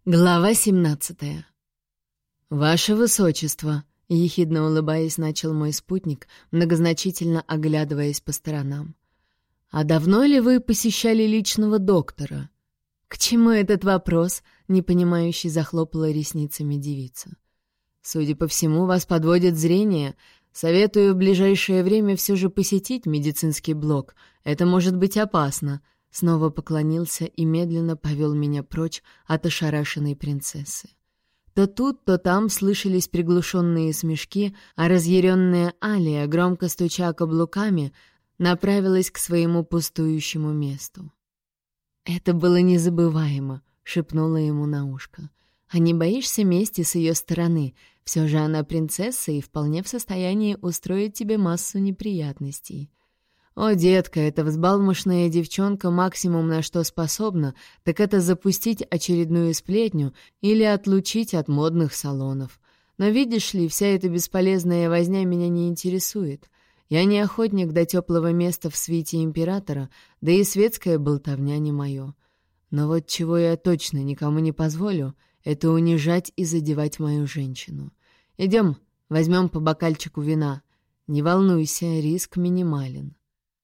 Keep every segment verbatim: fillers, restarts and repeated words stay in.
Глава семнадцатая. «Ваше Высочество», — ехидно улыбаясь, начал мой спутник, многозначительно оглядываясь по сторонам. «А давно ли вы посещали личного доктора?» «К чему этот вопрос?» — непонимающе захлопала ресницами девица. «Судя по всему, вас подводит зрение. Советую в ближайшее время все же посетить медицинский блок. Это может быть опасно». Снова поклонился и медленно повел меня прочь от ошарашенной принцессы. То тут, то там слышались приглушенные смешки, а разъяренная Алия, громко стуча каблуками, направилась к своему пустующему месту. «Это было незабываемо», — шепнула ему на ушко. «А не боишься мести с ее стороны? Все же она принцесса и вполне в состоянии устроить тебе массу неприятностей». «О, детка, эта взбалмошная девчонка максимум на что способна, так это запустить очередную сплетню или отлучить от модных салонов. Но видишь ли, вся эта бесполезная возня меня не интересует. Я не охотник до теплого места в свите императора, да и светская болтовня не мое. Но вот чего я точно никому не позволю, это унижать и задевать мою женщину. Идем, возьмем по бокальчику вина. Не волнуйся, риск минимален».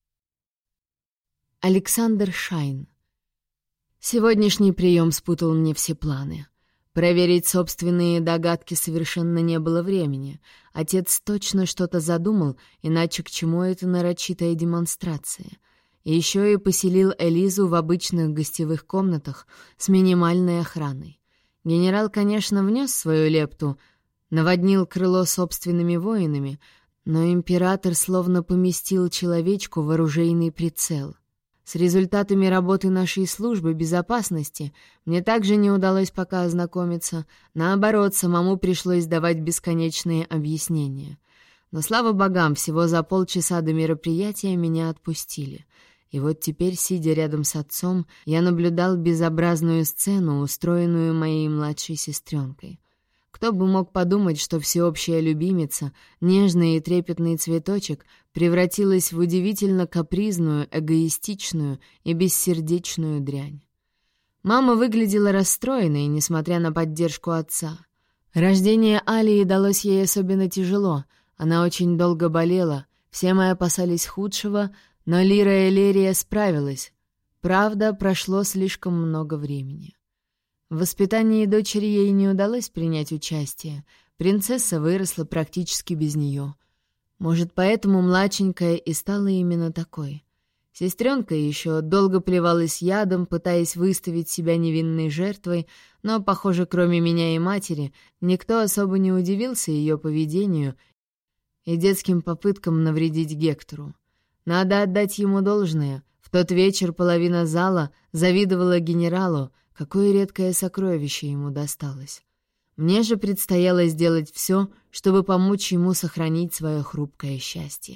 Александр Шайн. Сегодняшний прием спутал мне все планы. Проверить собственные догадки совершенно не было времени. Отец точно что-то задумал, иначе к чему эта нарочитая демонстрация? И еще и поселил Элизу в обычных гостевых комнатах с минимальной охраной. Генерал, конечно, внес свою лепту, наводнил крыло собственными воинами, но император словно поместил человечку в оружейный прицел. С результатами работы нашей службы безопасности мне также не удалось пока ознакомиться. Наоборот, самому пришлось давать бесконечные объяснения. Но, слава богам, всего за полчаса до мероприятия меня отпустили. И вот теперь, сидя рядом с отцом, я наблюдал безобразную сцену, устроенную моей младшей сестренкой. Кто бы мог подумать, что всеобщая любимица, нежный и трепетный цветочек, превратилась в удивительно капризную, эгоистичную и бессердечную дрянь. Мама выглядела расстроенной, несмотря на поддержку отца. Рождение Алии далось ей особенно тяжело, она очень долго болела, все мы опасались худшего, но Лира Элерия справилась. Правда, прошло слишком много времени. В воспитании дочери ей не удалось принять участие. Принцесса выросла практически без нее. Может, поэтому младшенькая и стала именно такой. Сестренка еще долго плевалась ядом, пытаясь выставить себя невинной жертвой, но, похоже, кроме меня и матери, никто особо не удивился ее поведению и детским попыткам навредить Гектору. Надо отдать ему должное. В тот вечер половина зала завидовала генералу, какое редкое сокровище ему досталось. Мне же предстояло сделать все, чтобы помочь ему сохранить свое хрупкое счастье.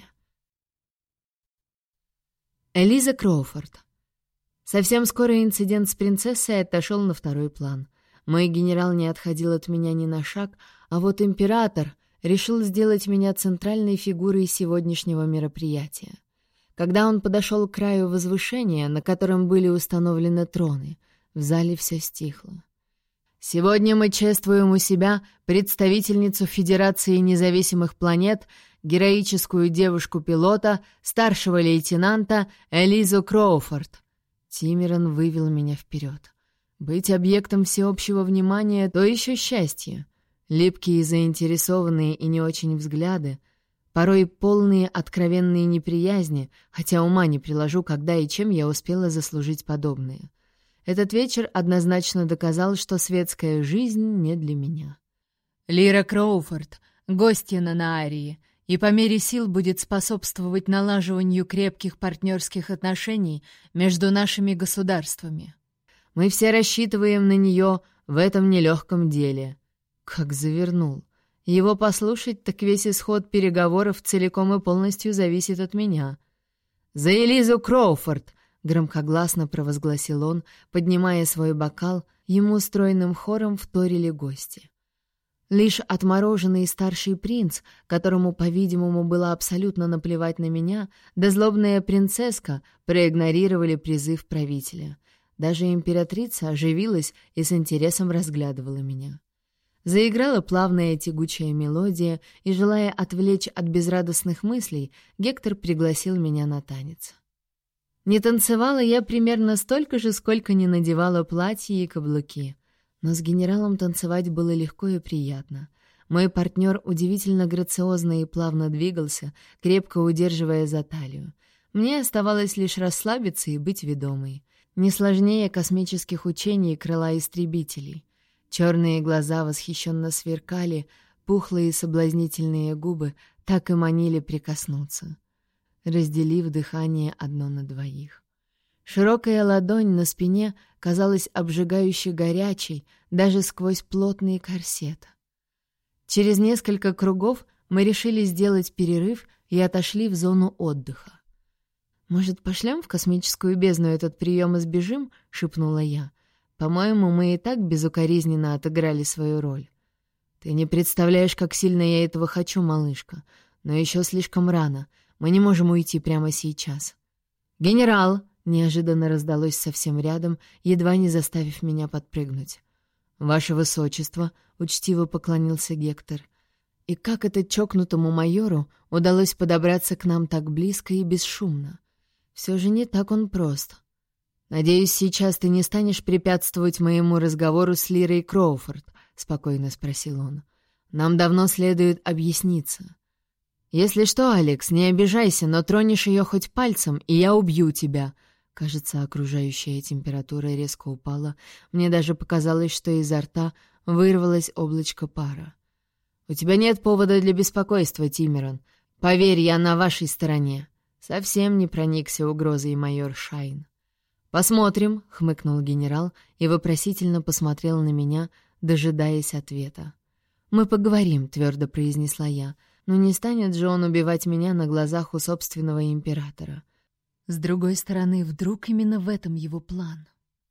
Элиза Кроуфорд. Совсем скоро инцидент с принцессой отошел на второй план. Мой генерал не отходил от меня ни на шаг, а вот император решил сделать меня центральной фигурой сегодняшнего мероприятия. Когда он подошел к краю возвышения, на котором были установлены троны, в зале все стихло. «Сегодня мы чествуем у себя представительницу Федерации независимых планет, героическую девушку-пилота, старшего лейтенанта Элизу Кроуфорд». Тимиран вывел меня вперед. Быть объектом всеобщего внимания — то еще счастье. Липкие, заинтересованные и не очень взгляды, порой полные откровенные неприязни, хотя ума не приложу, когда и чем я успела заслужить подобное. Этот вечер однозначно доказал, что светская жизнь не для меня. Лира Кроуфорд, гостья на Наарии, и по мере сил будет способствовать налаживанию крепких партнерских отношений между нашими государствами. Мы все рассчитываем на нее в этом нелегком деле. Как завернул. Его послушать, так весь исход переговоров целиком и полностью зависит от меня. «За Элизу Кроуфорд!» — громкогласно провозгласил он, поднимая свой бокал, ему стройным хором вторили гости. Лишь отмороженный старший принц, которому, по-видимому, было абсолютно наплевать на меня, да злобная принцесска проигнорировали призыв правителя. Даже императрица оживилась и с интересом разглядывала меня. Заиграла плавная тягучая мелодия, и, желая отвлечь от безрадостных мыслей, Гектор пригласил меня на танец. Не танцевала я примерно столько же, сколько не надевала платье и каблуки. Но с генералом танцевать было легко и приятно. Мой партнер удивительно грациозно и плавно двигался, крепко удерживая за талию. Мне оставалось лишь расслабиться и быть ведомой. Не сложнее космических учений крыла истребителей. Черные глаза восхищенно сверкали, пухлые соблазнительные губы так и манили прикоснуться, разделив дыхание одно на двоих. Широкая ладонь на спине казалась обжигающе горячей даже сквозь плотный корсет. Через несколько кругов мы решили сделать перерыв и отошли в зону отдыха. «Может, пошлем в космическую бездну этот прием и сбежим?» — шепнула я. «По-моему, мы и так безукоризненно отыграли свою роль». «Ты не представляешь, как сильно я этого хочу, малышка. Но еще слишком рано. Мы не можем уйти прямо сейчас». «Генерал!» — неожиданно раздалось совсем рядом, едва не заставив меня подпрыгнуть. «Ваше высочество!» — учтиво поклонился Гектор. И как это чокнутому майору удалось подобраться к нам так близко и бесшумно? Все же не так он прост. «Надеюсь, сейчас ты не станешь препятствовать моему разговору с Лирой Кроуфорд?» — спокойно спросил он. «Нам давно следует объясниться. Если что, Алекс, не обижайся, но тронешь ее хоть пальцем, и я убью тебя». Кажется, окружающая температура резко упала. Мне даже показалось, что изо рта вырвалось облачко пара. «У тебя нет повода для беспокойства, Тимерон. Поверь, я на вашей стороне». Совсем не проникся угрозой майор Шайн. «Посмотрим», — хмыкнул генерал и вопросительно посмотрел на меня, дожидаясь ответа. «Мы поговорим», — твердо произнесла я, «но не станет же он убивать меня на глазах у собственного императора». С другой стороны, вдруг именно в этом его план?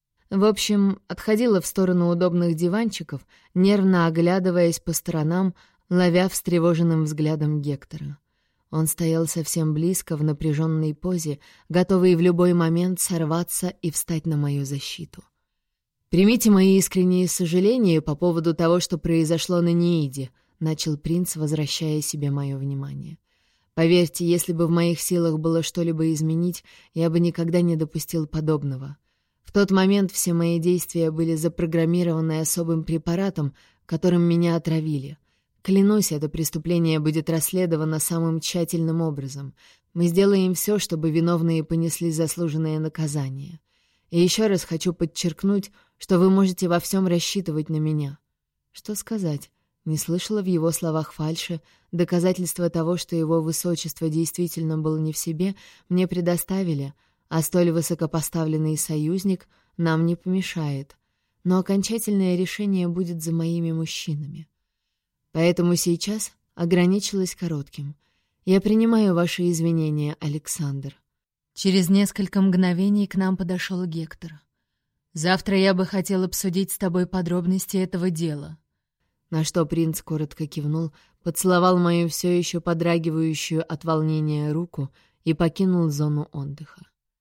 В общем, отходила в сторону удобных диванчиков, нервно оглядываясь по сторонам, ловя встревоженным взглядом Гектора. Он стоял совсем близко, в напряженной позе, готовый в любой момент сорваться и встать на мою защиту. «Примите мои искренние сожаления по поводу того, что произошло на Неиде», — начал принц, возвращая себе мое внимание. «Поверьте, если бы в моих силах было что-либо изменить, я бы никогда не допустил подобного. В тот момент все мои действия были запрограммированы особым препаратом, которым меня отравили. Клянусь, это преступление будет расследовано самым тщательным образом. Мы сделаем все, чтобы виновные понесли заслуженное наказание. И еще раз хочу подчеркнуть, что вы можете во всем рассчитывать на меня». Что сказать? Не слышала в его словах фальши. Доказательства того, что его высочество действительно был не в себе, мне предоставили, а столь высокопоставленный союзник нам не помешает. Но окончательное решение будет за моими мужчинами. Поэтому сейчас ограничилась коротким. Я принимаю ваши извинения, Александр. Через несколько мгновений к нам подошел Гектор. «Завтра я бы хотел обсудить с тобой подробности этого дела». На что принц коротко кивнул, поцеловал мою все еще подрагивающую от волнения руку и покинул зону отдыха.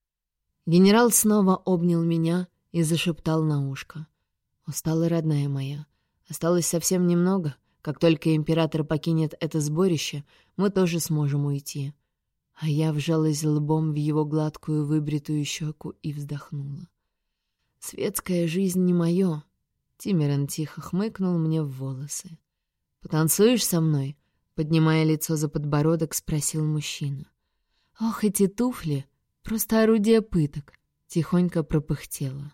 Генерал снова обнял меня и зашептал на ушко. «Устала, родная моя. Осталось совсем немного. Как только император покинет это сборище, мы тоже сможем уйти». А я вжалась лбом в его гладкую выбритую щеку и вздохнула. «Светская жизнь не мое». Тимерон тихо хмыкнул мне в волосы. «Потанцуешь со мной?» — поднимая лицо за подбородок, спросил мужчина. «Ох, эти туфли! Просто орудие пыток!» — тихонько пропыхтела.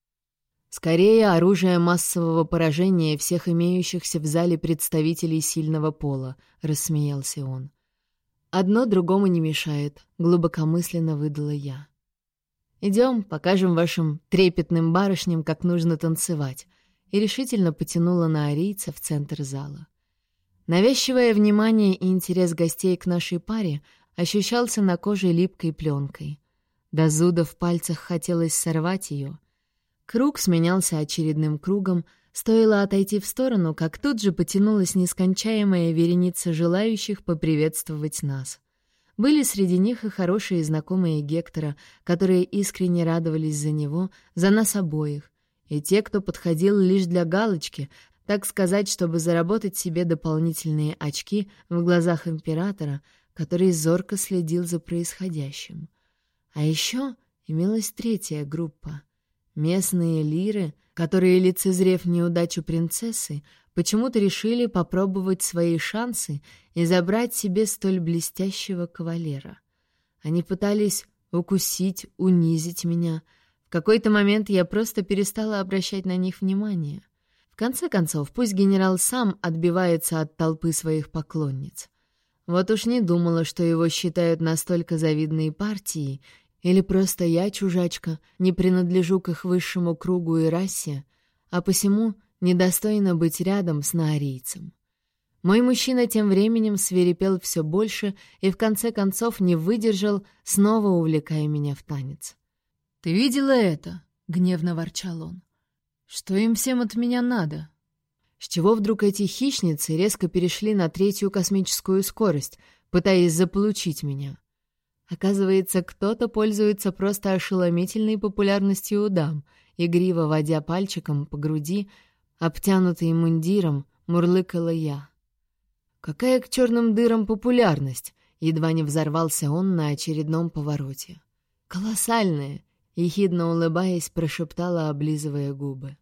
«Скорее оружие массового поражения всех имеющихся в зале представителей сильного пола», — рассмеялся он. «Одно другому не мешает», — глубокомысленно выдала я. «Идем, покажем вашим трепетным барышням, как нужно танцевать», и решительно потянула на арийца в центр зала. Навязчивое внимание и интерес гостей к нашей паре ощущался на коже липкой пленкой. До зуда в пальцах хотелось сорвать ее. Круг сменялся очередным кругом, стоило отойти в сторону, как тут же потянулась нескончаемая вереница желающих поприветствовать нас. Были среди них и хорошие знакомые Гектора, которые искренне радовались за него, за нас обоих, и те, кто подходил лишь для галочки, так сказать, чтобы заработать себе дополнительные очки в глазах императора, который зорко следил за происходящим. А еще имелась третья группа — местные лиры, которые, лицезрев неудачу принцессы, почему-то решили попробовать свои шансы и забрать себе столь блестящего кавалера. Они пытались укусить, унизить меня. В какой-то момент я просто перестала обращать на них внимание. В конце концов, пусть генерал сам отбивается от толпы своих поклонниц. Вот уж не думала, что его считают настолько завидной партией, или просто я, чужачка, не принадлежу к их высшему кругу и расе, а посему недостойна быть рядом с наарийцем. Мой мужчина тем временем свирепел все больше и в конце концов не выдержал, снова увлекая меня в танец. «Ты видела это?» — гневно ворчал он. «Что им всем от меня надо?» С чего вдруг эти хищницы резко перешли на третью космическую скорость, пытаясь заполучить меня? Оказывается, кто-то пользуется просто ошеломительной популярностью у дам, игриво водя пальчиком по груди, обтянутой мундиром, мурлыкала я. «Какая к черным дырам популярность?» — едва не взорвался он на очередном повороте. «Колоссальная!» — ехидно улыбаясь, прошептала, облизывая губы.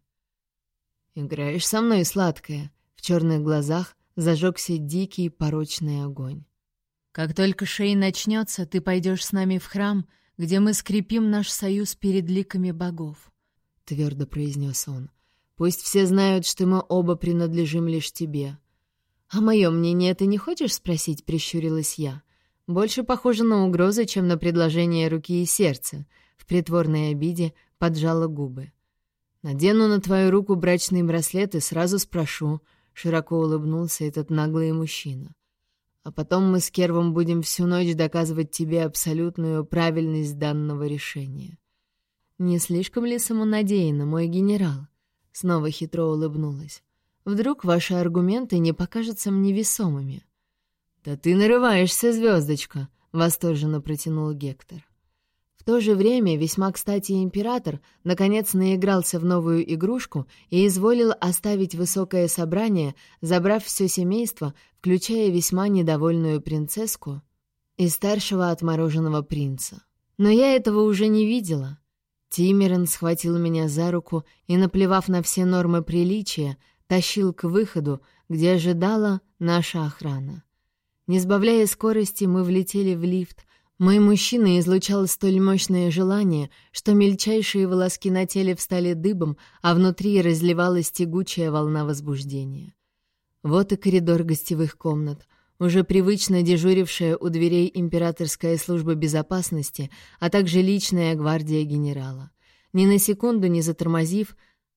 «Играешь со мной, сладкая?» — в черных глазах зажегся дикий порочный огонь. «Как только Шей начнется, ты пойдешь с нами в храм, где мы скрепим наш союз перед ликами богов», — твердо произнес он. «Пусть все знают, что мы оба принадлежим лишь тебе». «А мое мнение ты не хочешь спросить?» — прищурилась я. «Больше похоже на угрозы, чем на предложение руки и сердца». В притворной обиде поджала губы. «Надену на твою руку брачный браслет и сразу спрошу», — широко улыбнулся этот наглый мужчина. «А потом мы с Кервом будем всю ночь доказывать тебе абсолютную правильность данного решения». «Не слишком ли самонадеянно, мой генерал?» Снова хитро улыбнулась. «Вдруг ваши аргументы не покажутся мне весомыми?» «Да ты нарываешься, звездочка!» — восторженно протянул Гектор. В то же время, весьма кстати, император наконец наигрался в новую игрушку и изволил оставить высокое собрание, забрав все семейство, включая весьма недовольную принцесску и старшего отмороженного принца. Но я этого уже не видела. Тимерен схватил меня за руку и, наплевав на все нормы приличия, тащил к выходу, где ожидала наша охрана. Не сбавляя скорости, мы влетели в лифт. Мой мужчина излучал столь мощное желание, что мельчайшие волоски на теле встали дыбом, а внутри разливалась тягучая волна возбуждения. Вот и коридор гостевых комнат, уже привычно дежурившая у дверей императорская служба безопасности, а также личная гвардия генерала. Ни на секунду не затормозив,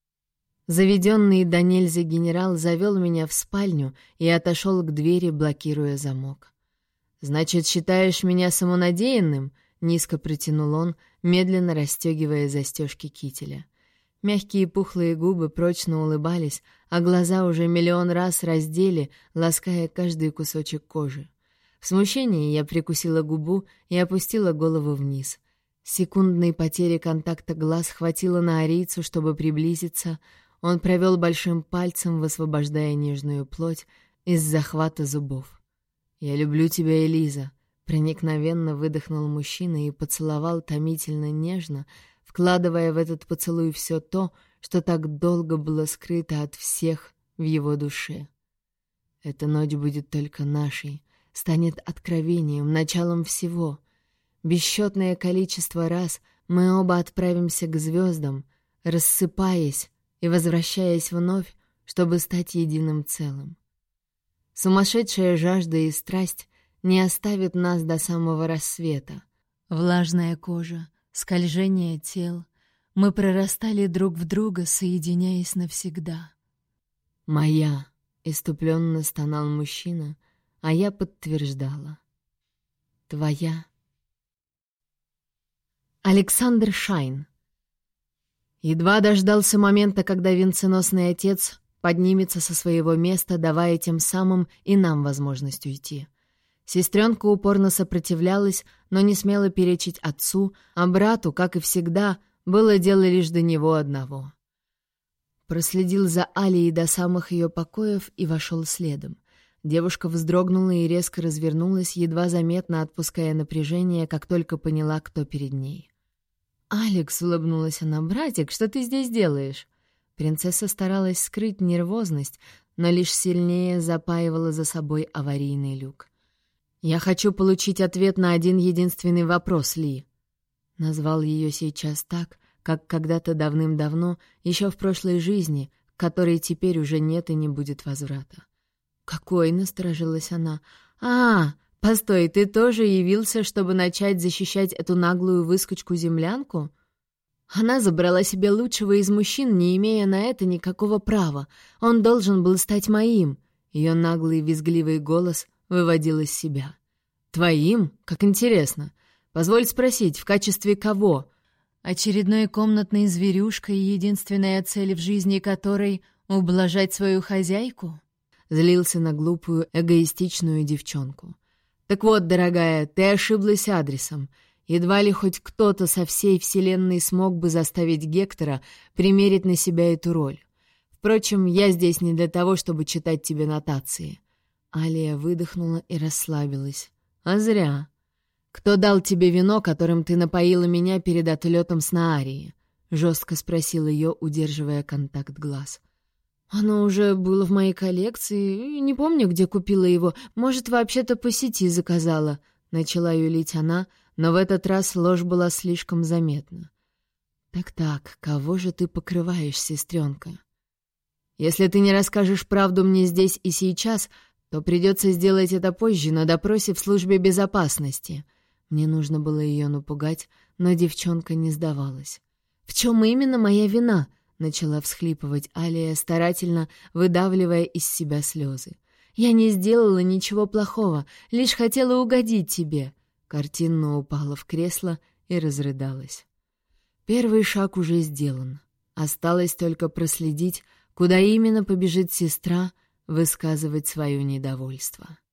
заведенный до нельзя генерал завел меня в спальню и отошел к двери, блокируя замок. «Значит, считаешь меня самонадеянным?» — низко протянул он, медленно расстегивая застежки кителя. Мягкие пухлые губы прочно улыбались, а глаза уже миллион раз раздели, лаская каждый кусочек кожи. В смущении я прикусила губу и опустила голову вниз. Секундной потери контакта глаз хватило на арийцу, чтобы приблизиться. Он провел большим пальцем, высвобождая нежную плоть из захвата зубов. «Я люблю тебя, Элиза», — проникновенно выдохнул мужчина и поцеловал томительно нежно, вкладывая в этот поцелуй все то, что так долго было скрыто от всех в его душе. «Эта ночь будет только нашей, станет откровением, началом всего. Бесчетное количество раз мы оба отправимся к звездам, рассыпаясь и возвращаясь вновь, чтобы стать единым целым. Сумасшедшая жажда и страсть не оставят нас до самого рассвета. Влажная кожа, скольжение тел. Мы прорастали друг в друга, соединяясь навсегда. «Моя!» — иступленно стонал мужчина, а я подтверждала. «Твоя!» Александр Шайн. Едва дождался момента, когда венценосный отец поднимется со своего места, давая тем самым и нам возможность уйти. Сестренка упорно сопротивлялась, но не смела перечить отцу, а брату, как и всегда, было дело лишь до него одного. Проследил за Алией до самых ее покоев и вошел следом. Девушка вздрогнула и резко развернулась, едва заметно отпуская напряжение, как только поняла, кто перед ней. «Алекс», — улыбнулась она, — «братик, что ты здесь делаешь?» Принцесса старалась скрыть нервозность, но лишь сильнее запаивала за собой аварийный люк. «Я хочу получить ответ на один единственный вопрос, Ли». Назвал ее сейчас так, как когда-то давным-давно, еще в прошлой жизни, к которой теперь уже нет и не будет возврата. «Какой?» — насторожилась она. «А, постой, ты тоже явился, чтобы начать защищать эту наглую выскочку-землянку?» Она забрала себе лучшего из мужчин, не имея на это никакого права. Он должен был стать моим. Ее наглый визгливый голос выводил из себя. «Твоим? Как интересно. Позволь спросить, в качестве кого? Очередной комнатной зверюшкой, единственная цель в жизни которой — ублажать свою хозяйку?» Злился на глупую, эгоистичную девчонку. «Так вот, дорогая, ты ошиблась адресом. Едва ли хоть кто-то со всей вселенной смог бы заставить Гектора примерить на себя эту роль. Впрочем, я здесь не для того, чтобы читать тебе нотации». Алия выдохнула и расслабилась. «А зря. Кто дал тебе вино, которым ты напоила меня перед отлетом с Наарии?» — жестко спросил ее, удерживая контакт глаз. «Оно уже было в моей коллекции, не помню, где купила его. Может, вообще-то по сети заказала», — начала юлить она, но в этот раз ложь была слишком заметна. «Так-так, кого же ты покрываешь, сестренка? Если ты не расскажешь правду мне здесь и сейчас, то придется сделать это позже на допросе в службе безопасности». Мне нужно было ее напугать, но девчонка не сдавалась. «В чем именно моя вина?» — начала всхлипывать Алия, старательно выдавливая из себя слезы. «Я не сделала ничего плохого, лишь хотела угодить тебе». Картинно упала в кресло и разрыдалась. Первый шаг уже сделан. Осталось только проследить, куда именно побежит сестра, высказывать свое недовольство.